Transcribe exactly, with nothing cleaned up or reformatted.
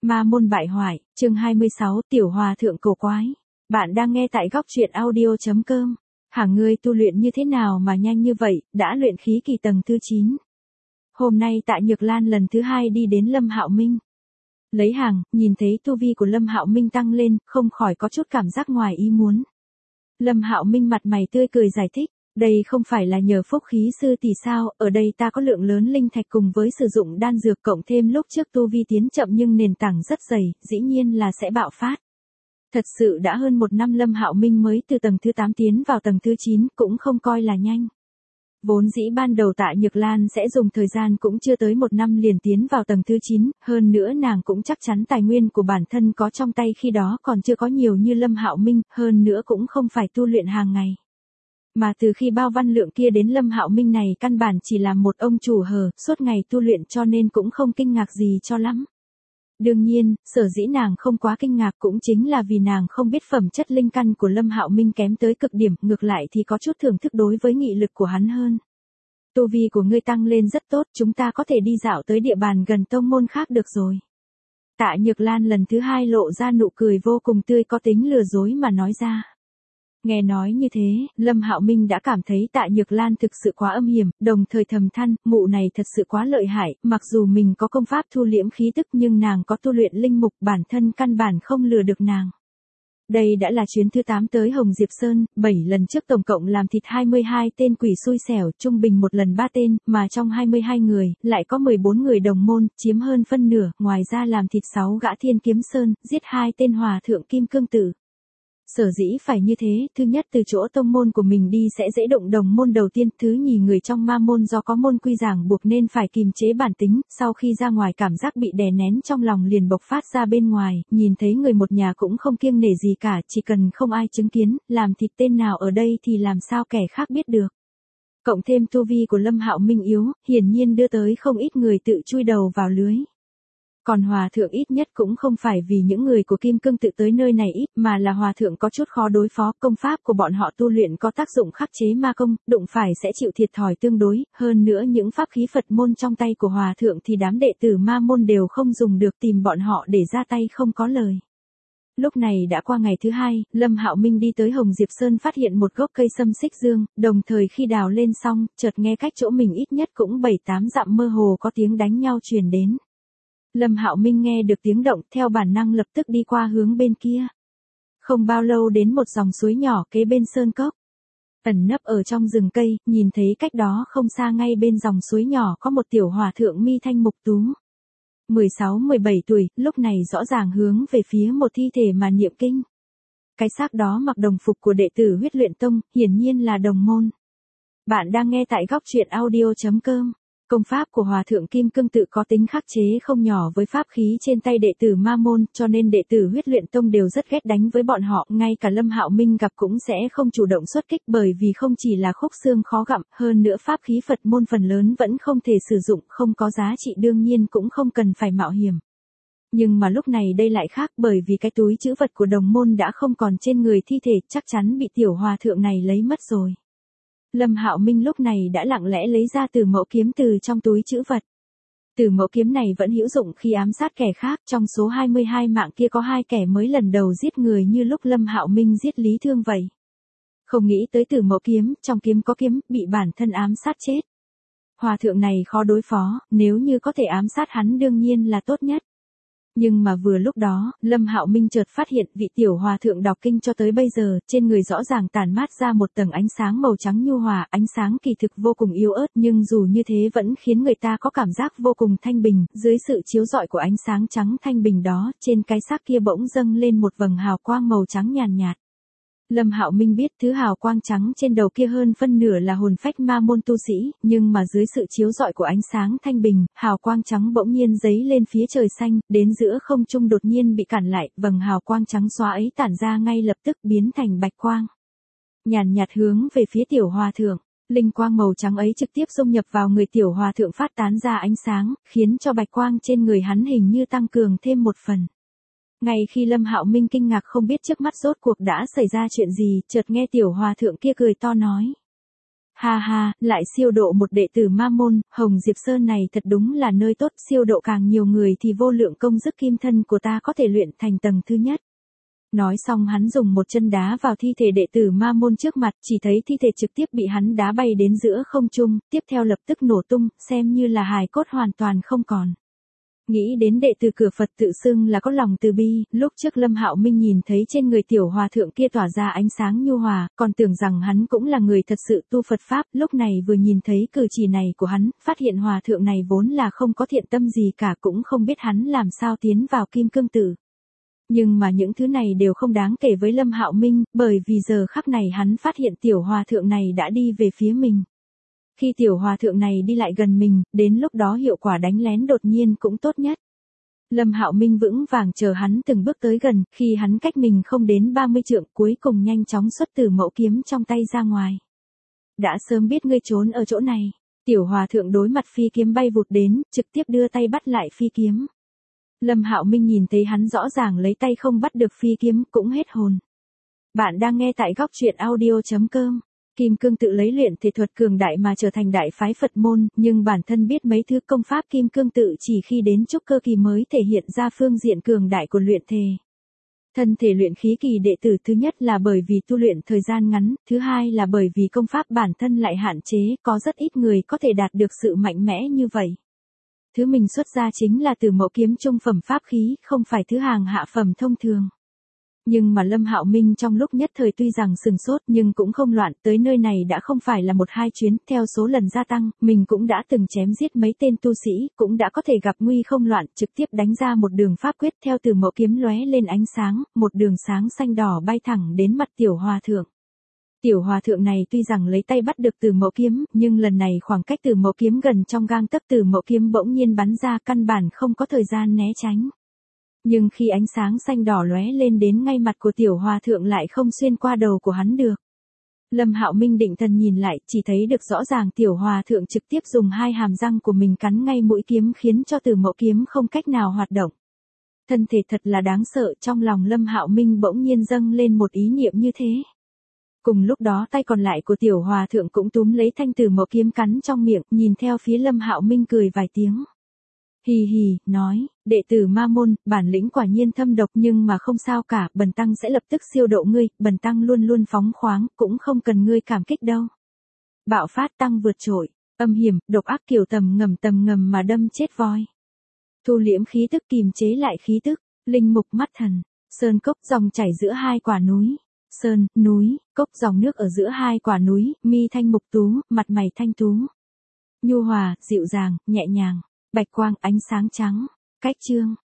Ma môn bại hoại, chương hai mươi sáu, tiểu hòa thượng cổ quái. Bạn đang nghe tại góc truyện audio chấm com. Hả, ngươi tu luyện như thế nào mà nhanh như vậy, đã luyện khí kỳ tầng thứ chín. Hôm nay Tạ Nhược Lan lần thứ hai đi đến Lâm Hạo Minh. Lấy hàng, nhìn thấy tu vi của Lâm Hạo Minh tăng lên, không khỏi có chút cảm giác ngoài ý muốn. Lâm Hạo Minh mặt mày tươi cười giải thích. Đây không phải là nhờ phúc khí sư tỷ sao, ở đây ta có lượng lớn linh thạch cùng với sử dụng đan dược cộng thêm lúc trước tu vi tiến chậm nhưng nền tảng rất dày, dĩ nhiên là sẽ bạo phát. Thật sự đã hơn một năm Lâm Hạo Minh mới từ tầng thứ tám tiến vào tầng thứ chín, cũng không coi là nhanh. Vốn dĩ ban đầu Tạ Nhược Lan sẽ dùng thời gian cũng chưa tới một năm liền tiến vào tầng thứ chín, hơn nữa nàng cũng chắc chắn tài nguyên của bản thân có trong tay khi đó còn chưa có nhiều như Lâm Hạo Minh, hơn nữa cũng không phải tu luyện hàng ngày. Mà từ khi bao văn lượng kia đến Lâm Hạo Minh này căn bản chỉ là một ông chủ hờ, suốt ngày tu luyện cho nên cũng không kinh ngạc gì cho lắm. Đương nhiên, sở dĩ nàng không quá kinh ngạc cũng chính là vì nàng không biết phẩm chất linh căn của Lâm Hạo Minh kém tới cực điểm, ngược lại thì có chút thưởng thức đối với nghị lực của hắn hơn. Tu vi của ngươi tăng lên rất tốt, chúng ta có thể đi dạo tới địa bàn gần tông môn khác được rồi. Tạ Nhược Lan lần thứ hai lộ ra nụ cười vô cùng tươi có tính lừa dối mà nói ra. Nghe nói như thế, Lâm Hạo Minh đã cảm thấy Tạ Nhược Lan thực sự quá âm hiểm, đồng thời thầm than, mụ này thật sự quá lợi hại, mặc dù mình có công pháp thu liễm khí tức nhưng nàng có tu luyện linh mục, bản thân căn bản không lừa được nàng. Đây đã là chuyến thứ tám tới Hồng Diệp Sơn, bảy lần trước tổng cộng làm thịt hai mươi hai tên quỷ xui xẻo, trung bình một lần ba tên, mà trong hai mươi hai người, lại có mười bốn người đồng môn, chiếm hơn phân nửa, ngoài ra làm thịt sáu gã Thiên Kiếm Sơn, giết hai tên hòa thượng Kim Cương Tử. Sở dĩ phải như thế, thứ nhất từ chỗ tông môn của mình đi sẽ dễ động đồng môn đầu tiên, thứ nhì người trong ma môn do có môn quy giảng buộc nên phải kìm chế bản tính, sau khi ra ngoài cảm giác bị đè nén trong lòng liền bộc phát ra bên ngoài, nhìn thấy người một nhà cũng không kiêng nể gì cả, chỉ cần không ai chứng kiến, làm thịt tên nào ở đây thì làm sao kẻ khác biết được. Cộng thêm tu vi của Lâm Hạo Minh yếu, hiển nhiên đưa tới không ít người tự chui đầu vào lưới. Còn hòa thượng ít nhất cũng không phải vì những người của Kim Cương Tự tới nơi này ít, mà là hòa thượng có chút khó đối phó, công pháp của bọn họ tu luyện có tác dụng khắc chế ma công, đụng phải sẽ chịu thiệt thòi tương đối, hơn nữa những pháp khí Phật môn trong tay của hòa thượng thì đám đệ tử ma môn đều không dùng được, tìm bọn họ để ra tay không có lời. Lúc này đã qua ngày thứ hai, Lâm Hạo Minh đi tới Hồng Diệp Sơn phát hiện một gốc cây sâm xích dương, đồng thời khi đào lên xong, chợt nghe cách chỗ mình ít nhất cũng bảy tám dặm mơ hồ có tiếng đánh nhau truyền đến. Lâm Hạo Minh nghe được tiếng động, theo bản năng lập tức đi qua hướng bên kia. Không bao lâu đến một dòng suối nhỏ kế bên sơn cốc. Ẩn nấp ở trong rừng cây, nhìn thấy cách đó không xa ngay bên dòng suối nhỏ có một tiểu hòa thượng mi thanh mục tú. mười sáu mười bảy tuổi, lúc này rõ ràng hướng về phía một thi thể mà niệm kinh. Cái xác đó mặc đồng phục của đệ tử Huyết Luyện Tông, hiển nhiên là đồng môn. Bạn đang nghe tại góc truyện audio chấm com. Công pháp của Hòa thượng Kim Cương Tự có tính khắc chế không nhỏ với pháp khí trên tay đệ tử ma môn, cho nên đệ tử Huyết Luyện Tông đều rất ghét đánh với bọn họ, ngay cả Lâm Hạo Minh gặp cũng sẽ không chủ động xuất kích, bởi vì không chỉ là khúc xương khó gặm, hơn nữa pháp khí Phật môn phần lớn vẫn không thể sử dụng, không có giá trị đương nhiên cũng không cần phải mạo hiểm. Nhưng mà lúc này đây lại khác, bởi vì cái túi trữ vật của đồng môn đã không còn trên người thi thể, chắc chắn bị tiểu hòa thượng này lấy mất rồi. Lâm Hạo Minh lúc này đã lặng lẽ lấy ra Tử Mẫu kiếm từ trong túi trữ vật. Tử Mẫu kiếm này vẫn hữu dụng khi ám sát kẻ khác, trong số hai mươi hai mạng kia có hai kẻ mới lần đầu giết người như lúc Lâm Hạo Minh giết Lý Thương vậy. Không nghĩ tới Tử Mẫu kiếm, trong kiếm có kiếm, bị bản thân ám sát chết. Hòa thượng này khó đối phó, nếu như có thể ám sát hắn đương nhiên là tốt nhất. Nhưng mà vừa lúc đó, Lâm Hạo Minh chợt phát hiện vị tiểu hòa thượng đọc kinh cho tới bây giờ, trên người rõ ràng tản mát ra một tầng ánh sáng màu trắng nhu hòa, ánh sáng kỳ thực vô cùng yếu ớt nhưng dù như thế vẫn khiến người ta có cảm giác vô cùng thanh bình, dưới sự chiếu rọi của ánh sáng trắng thanh bình đó, trên cái xác kia bỗng dâng lên một vầng hào quang màu trắng nhàn nhạt. Lâm Hạo Minh biết thứ hào quang trắng trên đầu kia hơn phân nửa là hồn phách ma môn tu sĩ, nhưng mà dưới sự chiếu rọi của ánh sáng thanh bình, hào quang trắng bỗng nhiên giấy lên phía trời xanh, đến giữa không trung đột nhiên bị cản lại, vầng hào quang trắng xóa ấy tản ra ngay lập tức biến thành bạch quang. Nhàn nhạt hướng về phía tiểu hòa thượng, linh quang màu trắng ấy trực tiếp xông nhập vào người tiểu hòa thượng phát tán ra ánh sáng, khiến cho bạch quang trên người hắn hình như tăng cường thêm một phần. Ngay khi Lâm Hạo Minh kinh ngạc không biết trước mắt rốt cuộc đã xảy ra chuyện gì, chợt nghe tiểu hòa thượng kia cười to nói. Ha ha, lại siêu độ một đệ tử ma môn, Hồng Diệp Sơn này thật đúng là nơi tốt, siêu độ càng nhiều người thì vô lượng công đức kim thân của ta có thể luyện thành tầng thứ nhất. Nói xong hắn dùng một chân đá vào thi thể đệ tử ma môn trước mặt, chỉ thấy thi thể trực tiếp bị hắn đá bay đến giữa không trung, tiếp theo lập tức nổ tung, xem như là hài cốt hoàn toàn không còn. Nghĩ đến đệ tử cửa Phật tự xưng là có lòng từ bi, lúc trước Lâm Hạo Minh nhìn thấy trên người tiểu hòa thượng kia tỏa ra ánh sáng nhu hòa, còn tưởng rằng hắn cũng là người thật sự tu Phật Pháp, lúc này vừa nhìn thấy cử chỉ này của hắn, phát hiện hòa thượng này vốn là không có thiện tâm gì cả, cũng không biết hắn làm sao tiến vào kim cương tự. Nhưng mà những thứ này đều không đáng kể với Lâm Hạo Minh, bởi vì giờ khắc này hắn phát hiện tiểu hòa thượng này đã đi về phía mình. Khi tiểu hòa thượng này đi lại gần mình, đến lúc đó hiệu quả đánh lén đột nhiên cũng tốt nhất. Lâm Hạo Minh vững vàng chờ hắn từng bước tới gần, khi hắn cách mình không đến ba mươi trượng, cuối cùng nhanh chóng xuất từ mẫu kiếm trong tay ra ngoài. Đã sớm biết ngươi trốn ở chỗ này, tiểu hòa thượng đối mặt phi kiếm bay vụt đến, trực tiếp đưa tay bắt lại phi kiếm. Lâm Hạo Minh nhìn thấy hắn rõ ràng lấy tay không bắt được phi kiếm, cũng hết hồn. Bạn đang nghe tại góc truyện audio chấm com. Kim cương tự lấy luyện thể thuật cường đại mà trở thành đại phái Phật môn, nhưng bản thân biết mấy thứ công pháp kim cương tự chỉ khi đến trúc cơ kỳ mới thể hiện ra phương diện cường đại của luyện thể. Thân thể luyện khí kỳ đệ tử thứ nhất là bởi vì tu luyện thời gian ngắn, thứ hai là bởi vì công pháp bản thân lại hạn chế, có rất ít người có thể đạt được sự mạnh mẽ như vậy. Thứ mình xuất ra chính là từ mẫu kiếm trung phẩm pháp khí, không phải thứ hàng hạ phẩm thông thường. Nhưng mà Lâm Hạo Minh trong lúc nhất thời tuy rằng sừng sốt nhưng cũng không loạn, tới nơi này đã không phải là một hai chuyến, theo số lần gia tăng, mình cũng đã từng chém giết mấy tên tu sĩ, cũng đã có thể gặp nguy không loạn, trực tiếp đánh ra một đường pháp quyết theo từ mẫu kiếm lóe lên ánh sáng, một đường sáng xanh đỏ bay thẳng đến mặt tiểu hòa thượng. Tiểu hòa thượng này tuy rằng lấy tay bắt được từ mẫu kiếm, nhưng lần này khoảng cách từ mẫu kiếm gần trong gang tấc, từ mẫu kiếm bỗng nhiên bắn ra, căn bản không có thời gian né tránh. Nhưng khi ánh sáng xanh đỏ lóe lên đến ngay mặt của tiểu hòa thượng lại không xuyên qua đầu của hắn được. Lâm Hạo Minh định thần nhìn lại, chỉ thấy được rõ ràng tiểu hòa thượng trực tiếp dùng hai hàm răng của mình cắn ngay mũi kiếm khiến cho từ mẫu kiếm không cách nào hoạt động. Thân thể thật là đáng sợ, trong lòng Lâm Hạo Minh bỗng nhiên dâng lên một ý niệm như thế. Cùng lúc đó tay còn lại của tiểu hòa thượng cũng túm lấy thanh từ mẫu kiếm cắn trong miệng, nhìn theo phía Lâm Hạo Minh cười vài tiếng. Hì hì, nói, đệ tử ma môn, bản lĩnh quả nhiên thâm độc nhưng mà không sao cả, bần tăng sẽ lập tức siêu độ ngươi, bần tăng luôn luôn phóng khoáng, cũng không cần ngươi cảm kích đâu. Bạo phát tăng vượt trội, âm hiểm, độc ác kiểu tầm ngầm tầm ngầm mà đâm chết voi. Thu liễm khí tức kìm chế lại khí tức, linh mục mắt thần, sơn cốc dòng chảy giữa hai quả núi. Sơn, núi, cốc dòng nước ở giữa hai quả núi, mi thanh mục tú, mặt mày thanh tú. Nhu hòa, dịu dàng, nhẹ nhàng, bạch quang, ánh sáng trắng. Cách chương,